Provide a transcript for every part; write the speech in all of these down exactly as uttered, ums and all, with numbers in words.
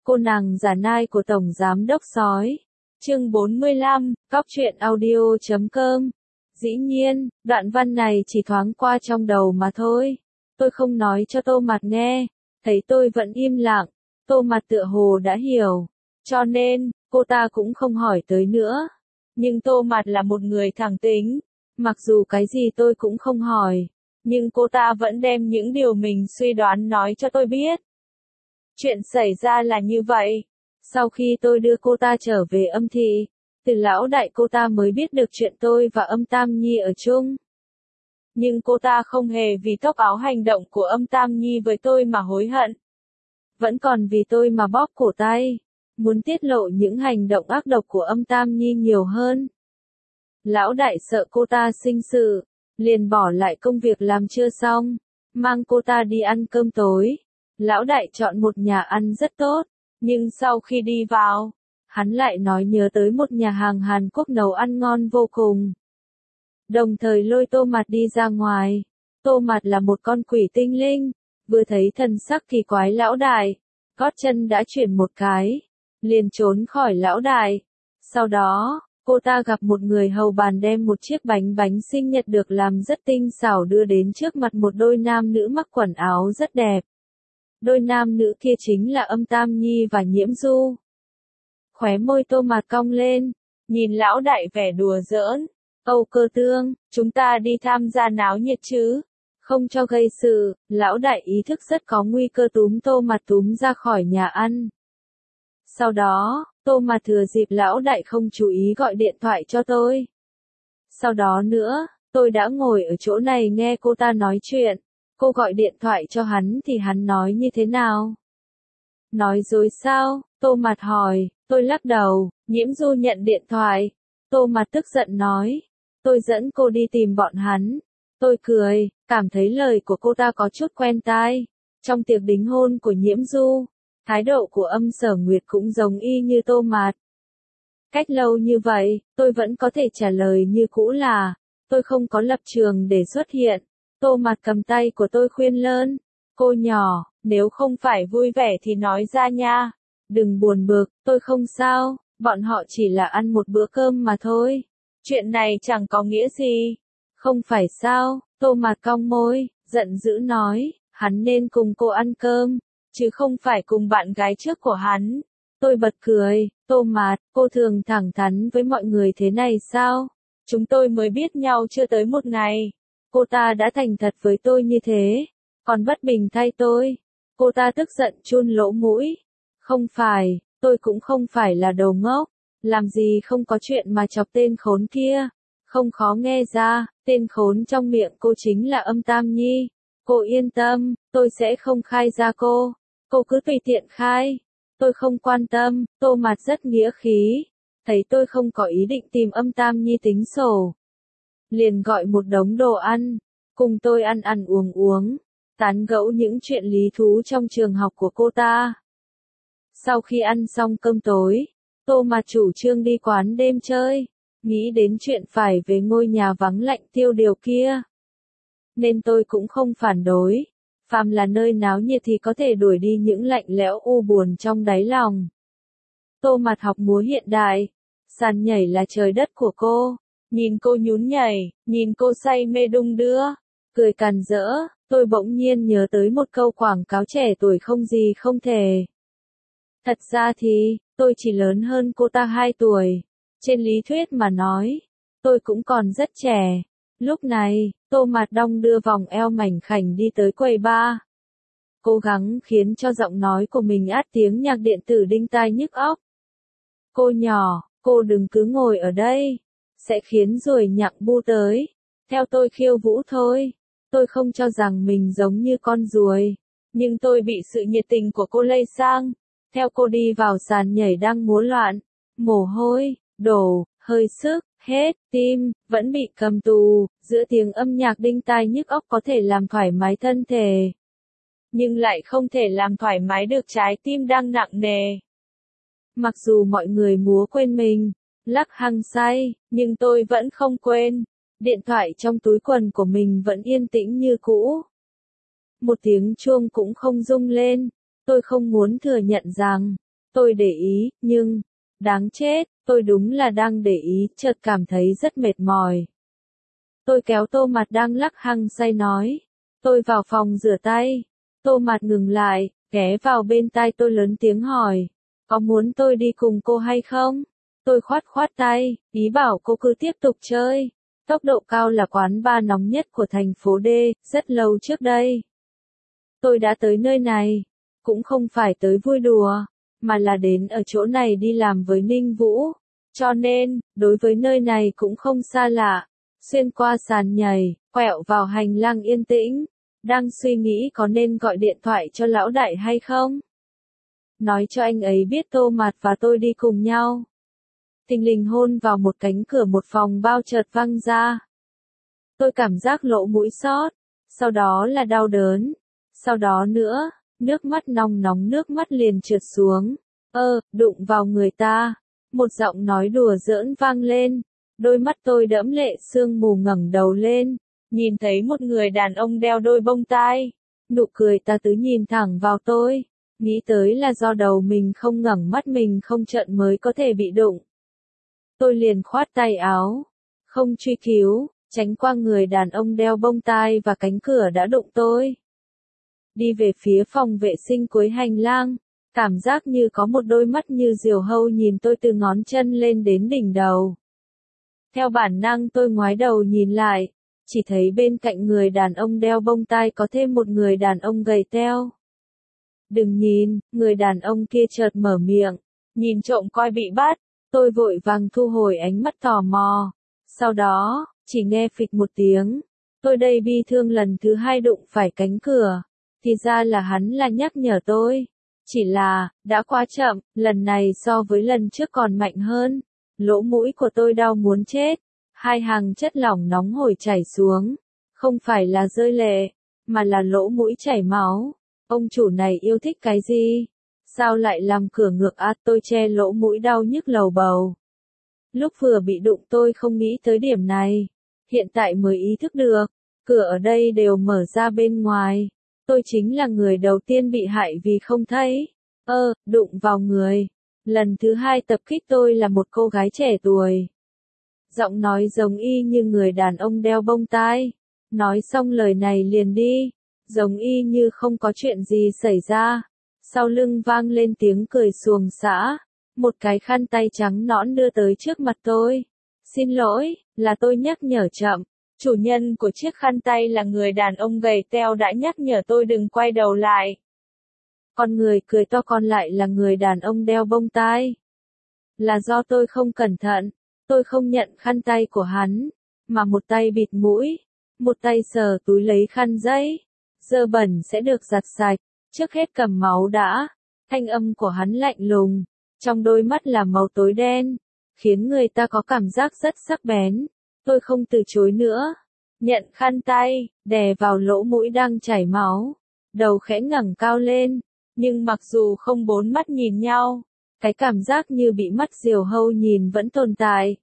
Cô nàng giả nai của Tổng Giám Đốc Sói. Chương bốn mươi lăm, cóc truyện audio chấm com. Dĩ nhiên, đoạn văn này chỉ thoáng qua trong đầu mà thôi. Tôi không nói cho Tô Mạt nghe, thấy tôi vẫn im lặng, Tô Mạt tựa hồ đã hiểu, cho nên, cô ta cũng không hỏi tới nữa. Nhưng Tô Mạt là một người thẳng tính, mặc dù cái gì tôi cũng không hỏi, nhưng cô ta vẫn đem những điều mình suy đoán nói cho tôi biết. Chuyện xảy ra là như vậy, sau khi tôi đưa cô ta trở về Âm Thị, từ lão đại cô ta mới biết được chuyện tôi và Âm Tam Nhi ở chung. Nhưng cô ta không hề vì tóc áo hành động của Âm Tam Nhi với tôi mà hối hận. Vẫn còn vì tôi mà bóp cổ tay, muốn tiết lộ những hành động ác độc của Âm Tam Nhi nhiều hơn. Lão đại sợ cô ta sinh sự, liền bỏ lại công việc làm chưa xong, mang cô ta đi ăn cơm tối. Lão đại chọn một nhà ăn rất tốt, nhưng sau khi đi vào, hắn lại nói nhớ tới một nhà hàng Hàn Quốc nấu ăn ngon vô cùng. Đồng thời lôi Tô Mạt đi ra ngoài. Tô Mạt là một con quỷ tinh linh, vừa thấy thần sắc kỳ quái lão đại, gót chân đã chuyển một cái, liền trốn khỏi lão đại. Sau đó, cô ta gặp một người hầu bàn đem một chiếc bánh bánh sinh nhật được làm rất tinh xảo đưa đến trước mặt một đôi nam nữ mặc quần áo rất đẹp. Đôi nam nữ kia chính là Âm Tam Nhi và Nhiễm Du. Khóe môi Tô Mạt cong lên, nhìn lão đại vẻ đùa giỡn. Âu Cơ Tương, chúng ta đi tham gia náo nhiệt chứ? Không cho gây sự, lão đại ý thức rất có nguy cơ túm Tô Mạt túm ra khỏi nhà ăn. Sau đó, Tô Mạt thừa dịp lão đại không chú ý gọi điện thoại cho tôi. Sau đó nữa, tôi đã ngồi ở chỗ này nghe cô ta nói chuyện. Cô gọi điện thoại cho hắn thì hắn nói như thế nào? Nói dối sao? Tô Mạt hỏi, tôi lắc đầu. Nhiễm Du nhận điện thoại. Tô Mạt tức giận nói, tôi dẫn cô đi tìm bọn hắn. Tôi cười, cảm thấy lời của cô ta có chút quen tai. Trong tiệc đính hôn của Nhiễm Du, thái độ của Âm Sở Nguyệt cũng giống y như Tô Mạt. Cách lâu như vậy, tôi vẫn có thể trả lời như cũ là, tôi không có lập trường để xuất hiện. Tô Mạt cầm tay của tôi khuyên lơn, cô nhỏ, nếu không phải vui vẻ thì nói ra nha. Đừng buồn bực, tôi không sao, bọn họ chỉ là ăn một bữa cơm mà thôi. Chuyện này chẳng có nghĩa gì. Không phải sao? Tô Mạt cong môi, giận dữ nói, hắn nên cùng cô ăn cơm, chứ không phải cùng bạn gái trước của hắn. Tôi bật cười, Tô Mạt, cô thường thẳng thắn với mọi người thế này sao? Chúng tôi mới biết nhau chưa tới một ngày. Cô ta đã thành thật với tôi như thế, còn bất bình thay tôi. Cô ta tức giận chun lỗ mũi. Không phải, tôi cũng không phải là đồ ngốc, làm gì không có chuyện mà chọc tên khốn kia. Không khó nghe ra, tên khốn trong miệng cô chính là Âm Tam Nhi. Cô yên tâm, tôi sẽ không khai ra cô. Cô cứ tùy tiện khai. Tôi không quan tâm. Tô Mạt rất nghĩa khí. Thấy tôi không có ý định tìm Âm Tam Nhi tính sổ, liền gọi một đống đồ ăn, cùng tôi ăn ăn uống uống, tán gẫu những chuyện lý thú trong trường học của cô ta. Sau khi ăn xong cơm tối, Tô Mạt chủ trương đi quán đêm chơi, nghĩ đến chuyện phải về ngôi nhà vắng lạnh tiêu điều kia. Nên tôi cũng không phản đối, phàm là nơi náo nhiệt thì có thể đuổi đi những lạnh lẽo u buồn trong đáy lòng. Tô Mạt học múa hiện đại, sàn nhảy là trời đất của cô. Nhìn cô nhún nhảy, nhìn cô say mê đung đưa, cười càn rỡ, tôi bỗng nhiên nhớ tới một câu quảng cáo trẻ tuổi không gì không thể. Thật ra thì, tôi chỉ lớn hơn cô ta hai tuổi. Trên lý thuyết mà nói, tôi cũng còn rất trẻ. Lúc này, Tô Mạt đong đưa vòng eo mảnh khảnh đi tới quầy bar. Cố gắng khiến cho giọng nói của mình át tiếng nhạc điện tử đinh tai nhức óc. Cô nhỏ, cô đừng cứ ngồi ở đây. Sẽ khiến ruồi nhặng bu tới. Theo tôi khiêu vũ thôi. Tôi không cho rằng mình giống như con ruồi. Nhưng tôi bị sự nhiệt tình của cô lây sang. Theo cô đi vào sàn nhảy đang múa loạn. Mồ hôi, đổ, hơi sức, hết, tim, vẫn bị cầm tù. Giữa tiếng âm nhạc đinh tai nhức óc có thể làm thoải mái thân thể. Nhưng lại không thể làm thoải mái được trái tim đang nặng nề. Mặc dù mọi người múa quên mình, lắc hăng say, nhưng tôi vẫn không quên. Điện thoại trong túi quần của mình vẫn yên tĩnh như cũ. Một tiếng chuông cũng không rung lên. Tôi không muốn thừa nhận rằng, Tôi để ý, nhưng, đáng chết, tôi đúng là đang để ý, chợt cảm thấy rất mệt mỏi. Tôi kéo Tô Mạt đang lắc hăng say nói. Tôi vào phòng rửa tay. Tô Mạt ngừng lại, ghé vào bên tai tôi lớn tiếng hỏi. Có muốn tôi đi cùng cô hay không? Tôi khoát khoát tay, ý bảo cô cứ tiếp tục chơi. Tốc độ cao là quán bar nóng nhất của thành phố D, rất lâu trước đây. Tôi đã tới nơi này, cũng không phải tới vui đùa, mà là đến ở chỗ này đi làm với Ninh Vũ. Cho nên, đối với nơi này cũng không xa lạ. Xuyên qua sàn nhảy, quẹo vào hành lang yên tĩnh, đang suy nghĩ có nên gọi điện thoại cho lão đại hay không. Nói cho anh ấy biết Tô Mạt và tôi đi cùng nhau. Thình lình hôn vào một cánh cửa một phòng bao chợt văng ra. Tôi cảm giác lỗ mũi xót, sau đó là đau đớn, sau đó nữa, nước mắt nóng nóng nước mắt liền trượt xuống. Ơ, đụng vào người ta. Một giọng nói đùa giỡn vang lên. Đôi mắt tôi đẫm lệ sương mù ngẩng đầu lên, nhìn thấy một người đàn ông đeo đôi bông tai. Nụ cười ta tứ nhìn thẳng vào tôi, nghĩ tới là do đầu mình không ngẩng mắt mình không trợn mới có thể bị đụng. Tôi liền khoát tay áo, không truy cứu, tránh qua người đàn ông đeo bông tai và cánh cửa đã đụng tôi. Đi về phía phòng vệ sinh cuối hành lang, cảm giác như có một đôi mắt như diều hâu nhìn tôi từ ngón chân lên đến đỉnh đầu. Theo bản năng tôi ngoái đầu nhìn lại, chỉ thấy bên cạnh người đàn ông đeo bông tai có thêm một người đàn ông gầy teo. Đừng nhìn, người đàn ông kia chợt mở miệng, nhìn trộm coi bị bắt, tôi vội vàng thu hồi ánh mắt tò mò. Sau đó, chỉ nghe phịch một tiếng, tôi đây bi thương lần thứ hai đụng phải cánh cửa, thì ra là hắn là nhắc nhở tôi. Chỉ là, đã quá chậm, lần này so với lần trước còn mạnh hơn. Lỗ mũi của tôi đau muốn chết, hai hàng chất lỏng nóng hổi chảy xuống, không phải là rơi lệ, mà là lỗ mũi chảy máu. Ông chủ này yêu thích cái gì? Sao lại làm cửa ngược át? Tôi che lỗ mũi đau nhức lầu bầu. Lúc vừa bị đụng tôi không nghĩ tới điểm này, hiện tại mới ý thức được, cửa ở đây đều mở ra bên ngoài. Tôi chính là người đầu tiên bị hại vì không thấy. Ơ, đụng vào người. Lần thứ hai tập kích tôi là một cô gái trẻ tuổi. Giọng nói giống y như người đàn ông đeo bông tai. Nói xong lời này liền đi. Giống y như không có chuyện gì xảy ra. Sau lưng vang lên tiếng cười xuồng xã. Một cái khăn tay trắng nõn đưa tới trước mặt tôi. Xin lỗi, là tôi nhắc nhở chậm. Chủ nhân của chiếc khăn tay là người đàn ông gầy teo đã nhắc nhở tôi đừng quay đầu lại. Con người cười to còn lại là người đàn ông đeo bông tai. Là do tôi không cẩn thận, tôi không nhận khăn tay của hắn, mà một tay bịt mũi, một tay sờ túi lấy khăn giấy. Dơ bẩn sẽ được giặt sạch, trước hết cầm máu đã. Thanh âm của hắn lạnh lùng, trong đôi mắt là màu tối đen, khiến người ta có cảm giác rất sắc bén. Tôi không từ chối nữa, nhận khăn tay, đè vào lỗ mũi đang chảy máu, đầu khẽ ngẩng cao lên, nhưng mặc dù không bốn mắt nhìn nhau, cái cảm giác như bị mắt diều hâu nhìn vẫn tồn tại.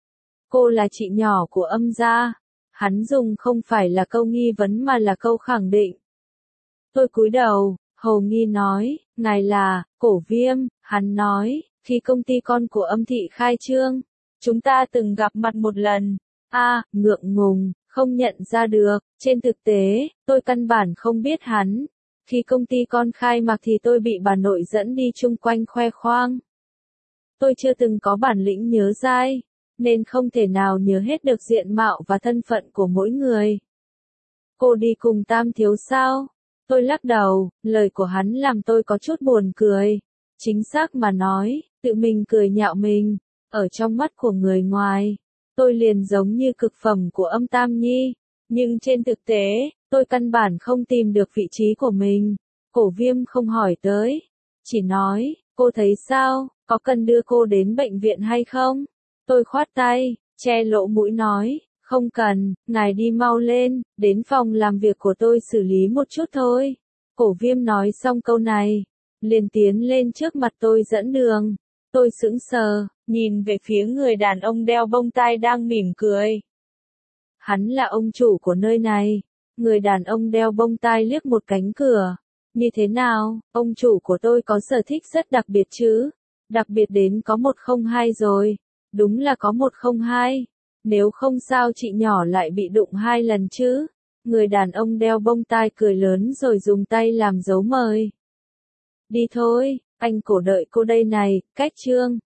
Cô là chị nhỏ của Âm gia, hắn dùng không phải là câu nghi vấn mà là câu khẳng định. Tôi cúi đầu, Hồ Nghi nói, ngài là, Cổ Viêm, hắn nói, khi công ty con của Âm thị khai trương, chúng ta từng gặp mặt một lần. A, à, ngượng ngùng, không nhận ra được, trên thực tế, tôi căn bản không biết hắn. Khi công ty con khai mạc thì tôi bị bà nội dẫn đi chung quanh khoe khoang. Tôi chưa từng có bản lĩnh nhớ dai, nên không thể nào nhớ hết được diện mạo và thân phận của mỗi người. Cô đi cùng Tam thiếu sao? Tôi lắc đầu, lời của hắn làm tôi có chút buồn cười. Chính xác mà nói, tự mình cười nhạo mình, ở trong mắt của người ngoài, tôi liền giống như cực phẩm của Âm Tam Nhi, nhưng trên thực tế, tôi căn bản không tìm được vị trí của mình. Cổ Viêm không hỏi tới, chỉ nói, cô thấy sao, có cần đưa cô đến bệnh viện hay không? Tôi khoát tay, che lỗ mũi nói, không cần, ngài đi mau lên, đến phòng làm việc của tôi xử lý một chút thôi. Cổ Viêm nói xong câu này, liền tiến lên trước mặt tôi dẫn đường. Tôi sững sờ, nhìn về phía người đàn ông đeo bông tai đang mỉm cười. Hắn là ông chủ của nơi này. Người đàn ông đeo bông tai liếc một cánh cửa, Như thế nào, ông chủ của tôi có sở thích rất đặc biệt chứ? Đặc biệt đến có một không hai rồi. Đúng là có một không hai. Nếu không sao chị nhỏ lại bị đụng hai lần chứ? Người đàn ông đeo bông tai cười lớn rồi dùng tay làm dấu mời. Đi thôi, anh cổ đợi cô đây này, cách Trương.